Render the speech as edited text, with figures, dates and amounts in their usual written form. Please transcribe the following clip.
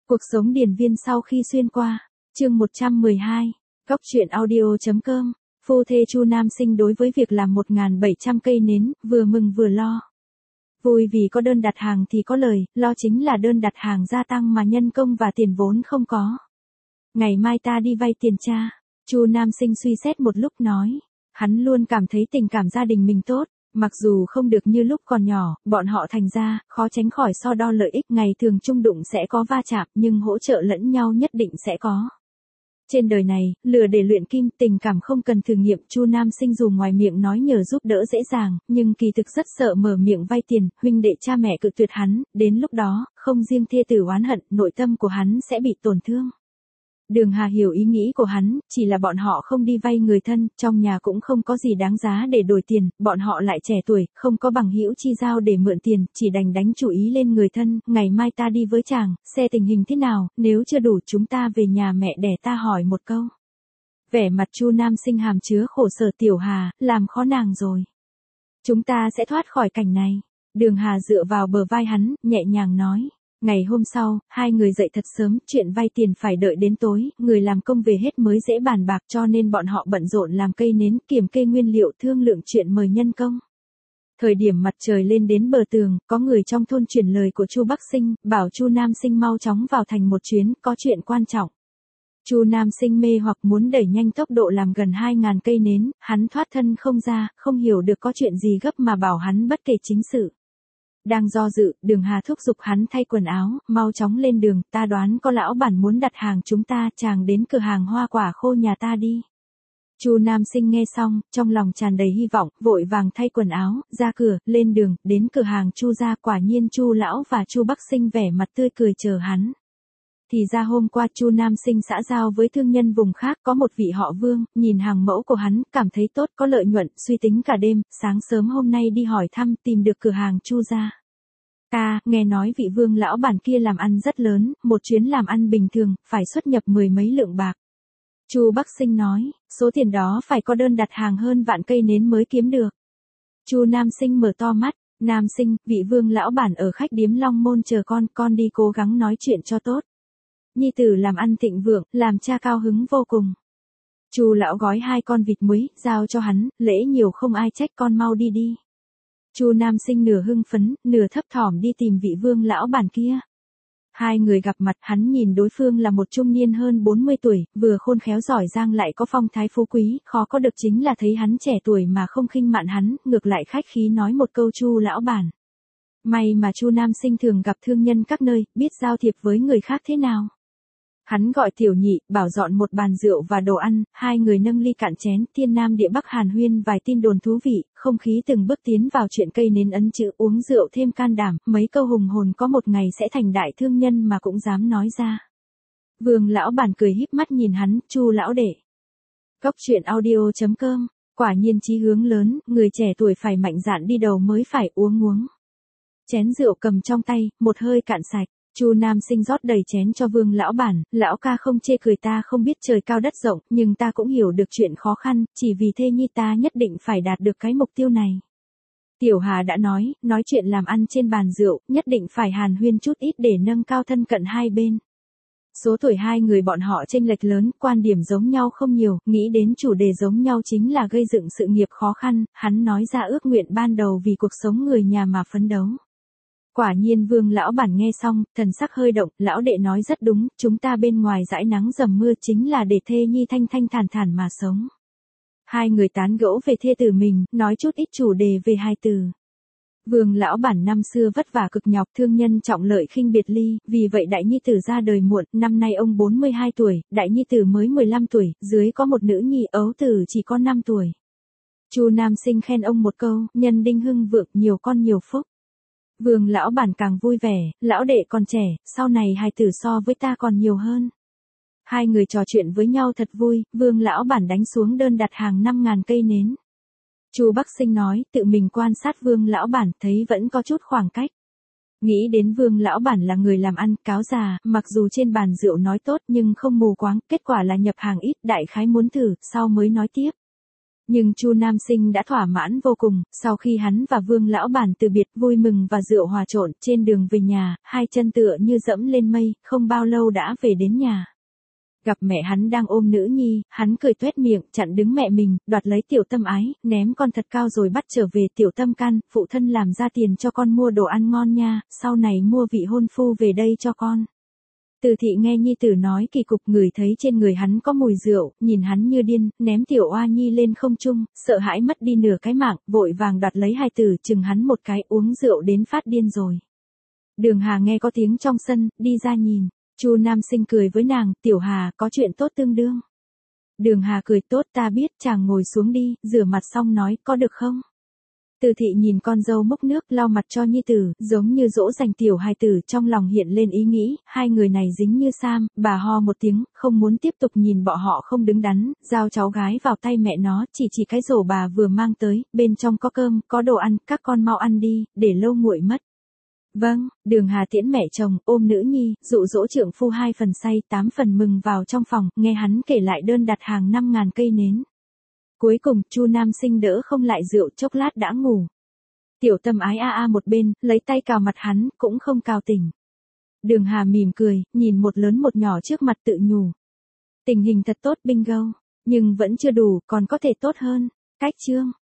Cuộc sống điền viên sau khi xuyên qua. Chương 112. Góc truyện audio.com. Phu thê Chu Nam Sinh đối với việc làm 1.700 cây nến, vừa mừng vừa lo. Vui vì có đơn đặt hàng thì có lời, lo chính là đơn đặt hàng gia tăng mà nhân công và tiền vốn không có. Ngày mai ta đi vay tiền cha. Chu Nam Sinh suy xét một lúc nói. Hắn luôn cảm thấy tình cảm gia đình mình tốt. Mặc dù không được như lúc còn nhỏ, bọn họ thành ra, khó tránh khỏi so đo lợi ích, ngày thường chung đụng sẽ có va chạm, nhưng hỗ trợ lẫn nhau nhất định sẽ có. Trên đời này, lửa để luyện kim, tình cảm không cần thử nghiệm. Chu Nam Sinh dù ngoài miệng nói nhờ giúp đỡ dễ dàng, nhưng kỳ thực rất sợ mở miệng vay tiền, huynh đệ cha mẹ cự tuyệt hắn, đến lúc đó, không riêng thê tử oán hận, nội tâm của hắn sẽ bị tổn thương. Đường Hà hiểu ý nghĩ của hắn, chỉ là bọn họ không đi vay người thân, trong nhà cũng không có gì đáng giá để đổi tiền, bọn họ lại trẻ tuổi, không có bằng hữu chi giao để mượn tiền, chỉ đành đánh chủ ý lên người thân, ngày mai ta đi với chàng, xe tình hình thế nào, nếu chưa đủ chúng ta về nhà mẹ đẻ ta hỏi một câu. Vẻ mặt Chu Nam Sinh hàm chứa khổ sở. Tiểu Hà, làm khó nàng rồi. Chúng ta sẽ thoát khỏi cảnh này. Đường Hà dựa vào bờ vai hắn, nhẹ nhàng nói. Ngày hôm sau, hai người dậy thật sớm, chuyện vay tiền phải đợi đến tối, người làm công về hết mới dễ bàn bạc, cho nên bọn họ bận rộn làm cây nến, kiểm kê nguyên liệu, thương lượng chuyện mời nhân công. Thời điểm mặt trời lên đến bờ tường, có người trong thôn truyền lời của Chu Bắc Sinh, bảo Chu Nam Sinh mau chóng vào thành một chuyến, có chuyện quan trọng. Chu Nam Sinh mê hoặc muốn đẩy nhanh tốc độ làm gần 2.000 cây nến, hắn thoát thân không ra, không hiểu được có chuyện gì gấp mà bảo hắn bất kể chính sự. Đang do dự, Đường Hà thúc giục hắn thay quần áo, mau chóng lên đường, ta đoán có lão bản muốn đặt hàng chúng ta, chàng đến cửa hàng hoa quả khô nhà ta đi. Chu Nam Sinh nghe xong, trong lòng tràn đầy hy vọng, vội vàng thay quần áo, ra cửa, lên đường, đến cửa hàng Chu gia, quả nhiên Chu lão và Chu Bắc Sinh vẻ mặt tươi cười chờ hắn. Thì ra hôm qua Chu Nam Sinh xã giao với thương nhân vùng khác, có một vị họ Vương, nhìn hàng mẫu của hắn, cảm thấy tốt, có lợi nhuận, suy tính cả đêm, sáng sớm hôm nay đi hỏi thăm, tìm được cửa hàng Chu gia. Nghe nói vị Vương lão bản kia làm ăn rất lớn, một chuyến làm ăn bình thường, phải xuất nhập 10 mấy lượng bạc. Chu Bắc Sinh nói, số tiền đó phải có đơn đặt hàng hơn vạn cây nến mới kiếm được. Chu Nam Sinh mở to mắt. Nam Sinh, vị Vương lão bản ở khách điếm Long Môn chờ con đi cố gắng nói chuyện cho tốt. Nhi tử làm ăn thịnh vượng, làm cha cao hứng vô cùng. Chu lão gói 2 con vịt muối, giao cho hắn, lễ nhiều không ai trách, con mau đi đi. Chu Nam Sinh nửa hưng phấn, nửa thấp thỏm đi tìm vị Vương lão bản kia. Hai người gặp mặt, hắn nhìn đối phương là một trung niên hơn 40 tuổi, vừa khôn khéo giỏi giang lại có phong thái phú quý, khó có được chính là thấy hắn trẻ tuổi mà không khinh mạn hắn, ngược lại khách khí nói một câu Chu lão bản. May mà Chu Nam Sinh thường gặp thương nhân các nơi, biết giao thiệp với người khác thế nào. Hắn gọi Tiểu Nhị, bảo dọn một bàn rượu và đồ ăn, hai người nâng ly cạn chén, thiên nam địa bắc hàn huyên vài tin đồn thú vị, không khí từng bước tiến vào chuyện cây nến ấn chữ, uống rượu thêm can đảm, mấy câu hùng hồn có một ngày sẽ thành đại thương nhân mà cũng dám nói ra. Vương lão bản cười híp mắt nhìn hắn, Chu lão đệ. Góc truyện audio.com, quả nhiên chí hướng lớn, người trẻ tuổi phải mạnh dạn đi đầu mới phải uống. Chén rượu cầm trong tay, một hơi cạn sạch. Chu Nam Sinh rót đầy chén cho Vương lão bản, lão ca không chê cười, ta không biết trời cao đất rộng, nhưng ta cũng hiểu được chuyện khó khăn, chỉ vì thê nhi ta nhất định phải đạt được cái mục tiêu này. Tiểu Hà đã nói chuyện làm ăn trên bàn rượu, nhất định phải hàn huyên chút ít để nâng cao thân cận hai bên. Số tuổi hai người bọn họ chênh lệch lớn, quan điểm giống nhau không nhiều, nghĩ đến chủ đề giống nhau chính là gây dựng sự nghiệp khó khăn, hắn nói ra ước nguyện ban đầu vì cuộc sống người nhà mà phấn đấu. Quả nhiên Vương lão bản nghe xong, thần sắc hơi động, lão đệ nói rất đúng, chúng ta bên ngoài dãi nắng dầm mưa chính là để thê nhi thanh thanh thản thản mà sống. Hai người tán gẫu về thê tử mình, nói chút ít chủ đề về hai từ. Vương lão bản năm xưa vất vả cực nhọc, thương nhân trọng lợi khinh biệt ly, vì vậy đại nhi tử ra đời muộn, năm nay ông 42 tuổi, đại nhi tử mới 15 tuổi, dưới có một nữ nhi, ấu tử chỉ có 5 tuổi. Chu Nam Sinh khen ông một câu, nhân đinh hưng vượng, nhiều con nhiều phúc. Vương lão bản càng vui vẻ, lão đệ còn trẻ, sau này hài tử so với ta còn nhiều hơn. Hai người trò chuyện với nhau thật vui, Vương lão bản đánh xuống đơn đặt hàng 5.000 cây nến. Chu Bắc Sinh nói, tự mình quan sát Vương lão bản, thấy vẫn có chút khoảng cách. Nghĩ đến Vương lão bản là người làm ăn, cáo già, mặc dù trên bàn rượu nói tốt nhưng không mù quáng, kết quả là nhập hàng ít, đại khái muốn thử, sau mới nói tiếp. Nhưng Chu Nam Sinh đã thỏa mãn vô cùng, sau khi hắn và Vương lão bản từ biệt vui mừng và rượu hòa trộn, trên đường về nhà, hai chân tựa như dẫm lên mây, không bao lâu đã về đến nhà. Gặp mẹ hắn đang ôm nữ nhi, hắn cười tuét miệng, chặn đứng mẹ mình, đoạt lấy Tiểu Tâm Ái, ném con thật cao rồi bắt trở về. Tiểu Tâm can, phụ thân làm ra tiền cho con mua đồ ăn ngon nha, sau này mua vị hôn phu về đây cho con. Từ Thị nghe nhi tử nói kỳ cục, ngửi thấy trên người hắn có mùi rượu, nhìn hắn như điên, ném Tiểu Oa Nhi lên không trung, sợ hãi mất đi nửa cái mạng, vội vàng đoạt lấy hài tử, chừng hắn một cái, uống rượu đến phát điên rồi. Đường Hà nghe có tiếng trong sân, đi ra nhìn. Chu Nam Sinh cười với nàng, Tiểu Hà, có chuyện tốt tương đương. Đường Hà cười, tốt, ta biết, chàng ngồi xuống đi, rửa mặt xong nói, có được không? Từ Thị nhìn con dâu múc nước lau mặt cho nhi tử, giống như dỗ dành tiểu hài tử, trong lòng hiện lên ý nghĩ, hai người này dính như sam. Bà ho một tiếng, không muốn tiếp tục nhìn bọn họ không đứng đắn, giao cháu gái vào tay mẹ nó, chỉ cái rổ bà vừa mang tới, bên trong có cơm, có đồ ăn, các con mau ăn đi, để lâu nguội mất. Vâng, Đường Hà tiễn mẹ chồng, ôm nữ nhi, dụ dỗ trượng phu 2 phần say 8 phần mừng vào trong phòng, nghe hắn kể lại đơn đặt hàng 5.000 cây nến. Cuối cùng, Chu Nam Sinh đỡ không lại rượu, chốc lát đã ngủ. Tiểu Tâm Ái a một bên, lấy tay cào mặt hắn, cũng không cào tỉnh. Đường Hà mỉm cười, nhìn một lớn một nhỏ trước mặt tự nhủ. Tình hình thật tốt bingo, nhưng vẫn chưa đủ, còn có thể tốt hơn. Cách chương